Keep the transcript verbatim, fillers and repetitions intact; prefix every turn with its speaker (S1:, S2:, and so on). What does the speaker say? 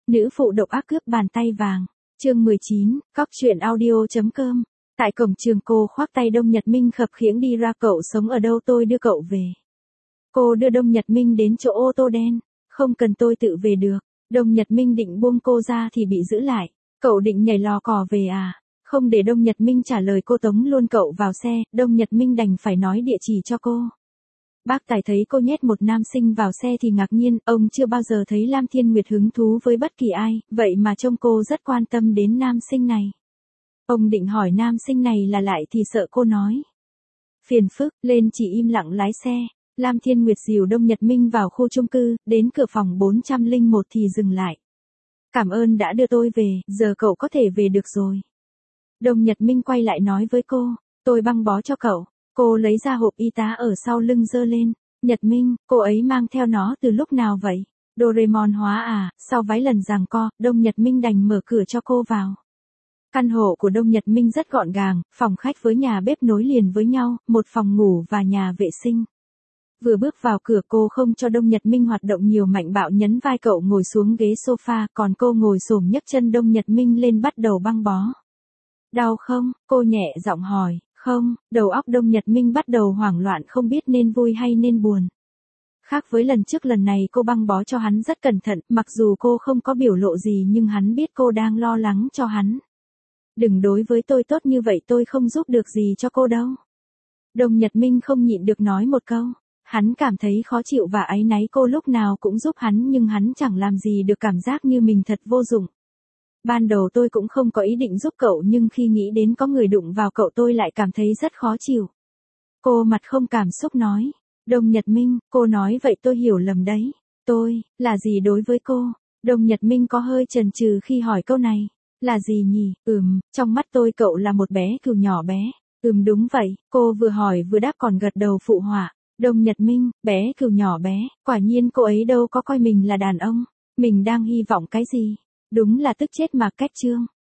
S1: Nữ phụ độc ác cướp bàn tay vàng. Chương mười chín, cóc truyện audio.com. Tại cổng trường cô khoác tay Đông Nhật Minh khập khiễng đi ra, cậu sống ở đâu tôi đưa cậu về. Cô đưa Đông Nhật Minh đến chỗ ô tô đen. Không cần, tôi tự về được. Đông Nhật Minh định buông cô ra thì bị giữ lại. Cậu định nhảy lò cò về à? Không để Đông Nhật Minh trả lời, cô tống luôn cậu vào xe. Đông Nhật Minh đành phải nói địa chỉ cho cô. Bác tài thấy cô nhét một nam sinh vào xe thì ngạc nhiên, ông chưa bao giờ thấy Lam Thiên Nguyệt hứng thú với bất kỳ ai, vậy mà trông cô rất quan tâm đến nam sinh này. Ông định hỏi nam sinh này là lại thì sợ cô nói phiền phức, lên chỉ im lặng lái xe. Lam Thiên Nguyệt dìu Đông Nhật Minh vào khu chung cư, đến cửa phòng bốn không một thì dừng lại. Cảm ơn đã đưa tôi về, giờ cậu có thể về được rồi. Đông Nhật Minh quay lại nói với cô, tôi băng bó cho cậu. Cô lấy ra hộp y tá ở sau lưng giơ lên. Nhật Minh, cô ấy mang theo nó từ lúc nào vậy? Doraemon hóa à? Sau vài lần giằng co, Đông Nhật Minh đành mở cửa cho cô vào. Căn hộ của Đông Nhật Minh rất gọn gàng, phòng khách với nhà bếp nối liền với nhau, một phòng ngủ và nhà vệ sinh. Vừa bước vào cửa, cô không cho Đông Nhật Minh hoạt động nhiều, mạnh bạo nhấn vai cậu ngồi xuống ghế sofa, còn cô ngồi xổm nhấc chân Đông Nhật Minh lên bắt đầu băng bó. Đau không? Cô nhẹ giọng hỏi. Không, đầu óc Đông Nhật Minh bắt đầu hoảng loạn, không biết nên vui hay nên buồn. Khác với lần trước, lần này cô băng bó cho hắn rất cẩn thận, mặc dù cô không có biểu lộ gì nhưng hắn biết cô đang lo lắng cho hắn. Đừng đối với tôi tốt như vậy, tôi không giúp được gì cho cô đâu. Đông Nhật Minh không nhịn được nói một câu. Hắn cảm thấy khó chịu và áy náy, cô lúc nào cũng giúp hắn nhưng hắn chẳng làm gì được, cảm giác như mình thật vô dụng. Ban đầu tôi cũng không có ý định giúp cậu, nhưng khi nghĩ đến có người đụng vào cậu tôi lại cảm thấy rất khó chịu. Cô mặt không cảm xúc nói. Đông Nhật Minh, cô nói vậy tôi hiểu lầm đấy. Tôi, là gì đối với cô? Đông Nhật Minh có hơi chần chừ khi hỏi câu này. Là gì nhỉ? Ừm, trong mắt tôi cậu là một bé cừu nhỏ bé. Ừm đúng vậy, cô vừa hỏi vừa đáp còn gật đầu phụ họa. Đông Nhật Minh, bé cừu nhỏ bé, quả nhiên cô ấy đâu có coi mình là đàn ông. Mình đang hy vọng cái gì? Đúng là tức chết mà. Cách chương